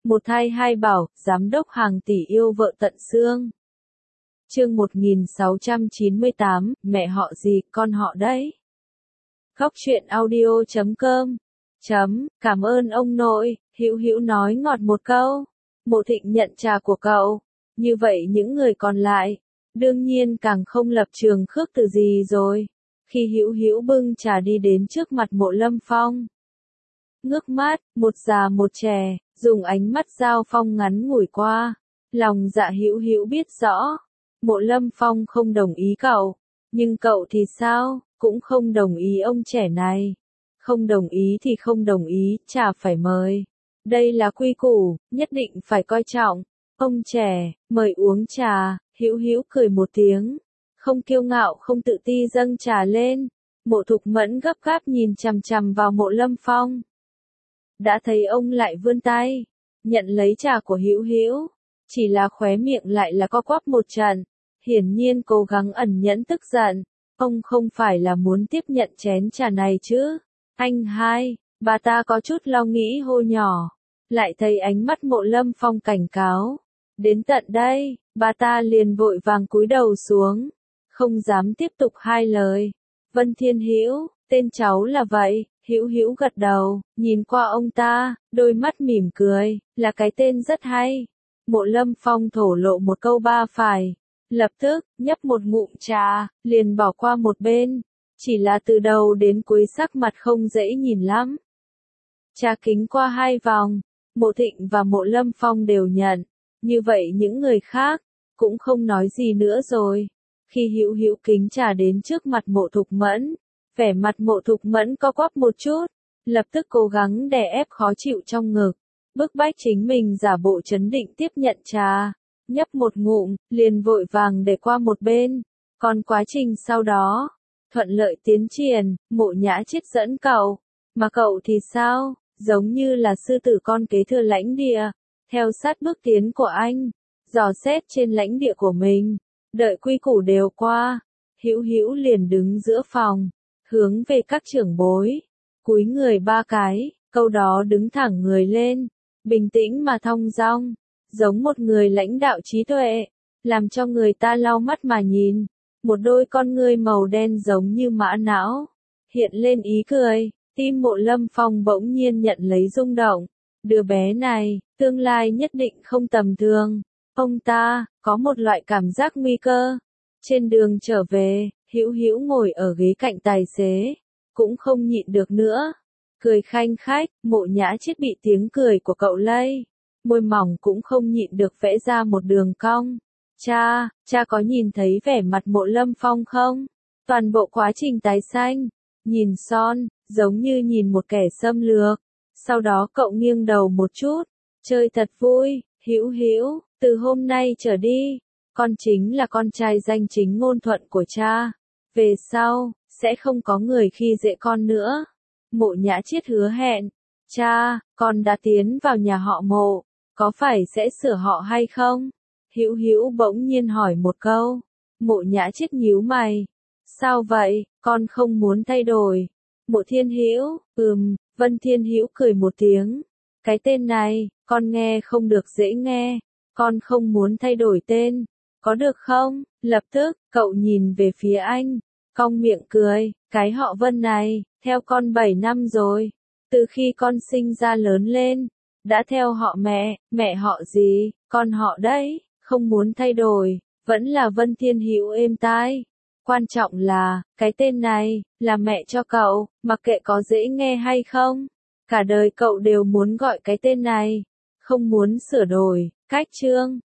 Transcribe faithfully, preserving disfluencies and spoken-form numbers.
Một thai hai bảo, giám đốc hàng tỷ yêu vợ tận xương. Chương một nghìn sáu trăm chín mươi tám, mẹ họ gì, con họ đấy. Góc truyện audio chấm com. Chấm, cảm ơn ông nội, Hữu Hữu nói ngọt một câu. Mộ Thịnh nhận trà của cậu. Như vậy những người còn lại, đương nhiên càng không lập trường khước từ gì rồi. Khi Hữu Hữu bưng trà đi đến trước mặt Mộ Lâm Phong. Ngước mắt, một già một trẻ, dùng ánh mắt giao phong ngắn ngủi qua. Lòng dạ Hữu Hữu biết rõ. Mộ Lâm Phong không đồng ý cậu. Nhưng cậu thì sao, cũng không đồng ý ông trẻ này. Không đồng ý thì không đồng ý, trà phải mời. Đây là quy củ, nhất định phải coi trọng. Ông trẻ, mời uống trà, Hữu Hữu cười một tiếng. Không kiêu ngạo không tự ti dâng trà lên. Mộ Thục Mẫn gấp gáp nhìn chằm chằm vào Mộ Lâm Phong. Đã thấy ông lại vươn tay, nhận lấy trà của Hữu Hữu. Chỉ là khóe miệng lại là co quắp một trận. Hiển nhiên cố gắng ẩn nhẫn tức giận. Ông không phải là muốn tiếp nhận chén trà này chứ. Anh hai, bà ta có chút lo nghĩ hô nhỏ. Lại thấy ánh mắt Mộ Lâm Phong cảnh cáo. Đến tận đây, bà ta liền vội vàng cúi đầu xuống. Không dám tiếp tục hai lời. Vân Thiên Hữu, tên cháu là vậy. Hữu Hữu gật đầu, nhìn qua ông ta, đôi mắt mỉm cười, là cái tên rất hay. Mộ Lâm Phong thổ lộ một câu ba phải. Lập tức, nhấp một ngụm trà, liền bỏ qua một bên. Chỉ là từ đầu đến cuối sắc mặt không dễ nhìn lắm. Trà kính qua hai vòng, Mộ Thịnh và Mộ Lâm Phong đều nhận. Như vậy những người khác, cũng không nói gì nữa rồi. Khi Hữu Hữu kính trà đến trước mặt Mộ Thục Mẫn, vẻ mặt Mộ Thục Mẫn co quắp một chút, lập tức cố gắng đè ép khó chịu trong ngực, bức bách chính mình giả bộ trấn định tiếp nhận trà, nhấp một ngụm, liền vội vàng để qua một bên. Còn quá trình sau đó, thuận lợi tiến triển, Mộ Nhã Chiết dẫn cậu, mà cậu thì sao, giống như là sư tử con kế thừa lãnh địa, theo sát bước tiến của anh, dò xét trên lãnh địa của mình, đợi quy củ đều qua, Hữu Hữu liền đứng giữa phòng, hướng về các trưởng bối, cúi người ba cái, câu đó đứng thẳng người lên, bình tĩnh mà thong dong, giống một người lãnh đạo trí tuệ, làm cho người ta lau mắt mà nhìn, một đôi con ngươi màu đen giống như mã não, hiện lên ý cười, tim Mộ Lâm Phong bỗng nhiên nhận lấy rung động, đứa bé này, tương lai nhất định không tầm thường, ông ta, có một loại cảm giác nguy cơ, trên đường trở về. Hữu Hữu ngồi ở ghế cạnh tài xế, cũng không nhịn được nữa, cười khanh khách. Mộ Nhã Chiết bị tiếng cười của cậu lây, môi mỏng cũng không nhịn được vẽ ra một đường cong. Cha, cha có nhìn thấy vẻ mặt Mộ Lâm Phong không? Toàn bộ quá trình tái xanh, nhìn son, giống như nhìn một kẻ xâm lược. Sau đó cậu nghiêng đầu một chút, chơi thật vui. Hữu Hữu, từ hôm nay trở đi, con chính là con trai danh chính ngôn thuận của cha. Về sau, sẽ không có người khi dễ con nữa. Mộ Nhã Chiết hứa hẹn. Cha, con đã tiến vào nhà họ Mộ, có phải sẽ sửa họ hay không? Hữu Hữu bỗng nhiên hỏi một câu. Mộ Nhã Chiết nhíu mày. Sao vậy, con không muốn thay đổi? Mộ Thiên Hữu, ừm, Vân Thiên Hữu cười một tiếng. Cái tên này, con nghe không được dễ nghe. Con không muốn thay đổi tên. Có được không? Lập tức, cậu nhìn về phía anh, cong miệng cười, cái họ Vân này, theo con bảy năm rồi. Từ khi con sinh ra lớn lên, đã theo họ mẹ, mẹ họ gì, con họ đấy, không muốn thay đổi, vẫn là Vân Thiên Hữu êm tai. Quan trọng là, cái tên này, là mẹ cho cậu, mặc kệ có dễ nghe hay không. Cả đời cậu đều muốn gọi cái tên này, không muốn sửa đổi. Cách chương